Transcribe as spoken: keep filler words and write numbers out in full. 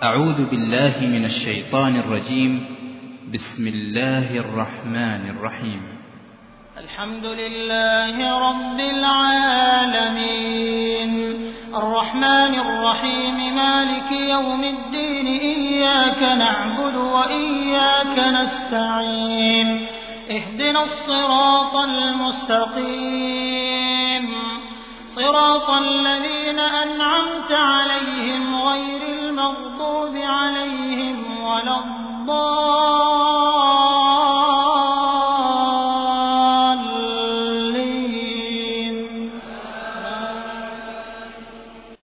أعوذ بالله من الشيطان الرجيم. بسم الله الرحمن الرحيم. الحمد لله رب العالمين الرحمن الرحيم مالك يوم الدين إياك نعبد وإياك نستعين اهدنا الصراط المستقيم صراط الذين أنعمت عليهم غير المغضوب عليهم ولا الضالين.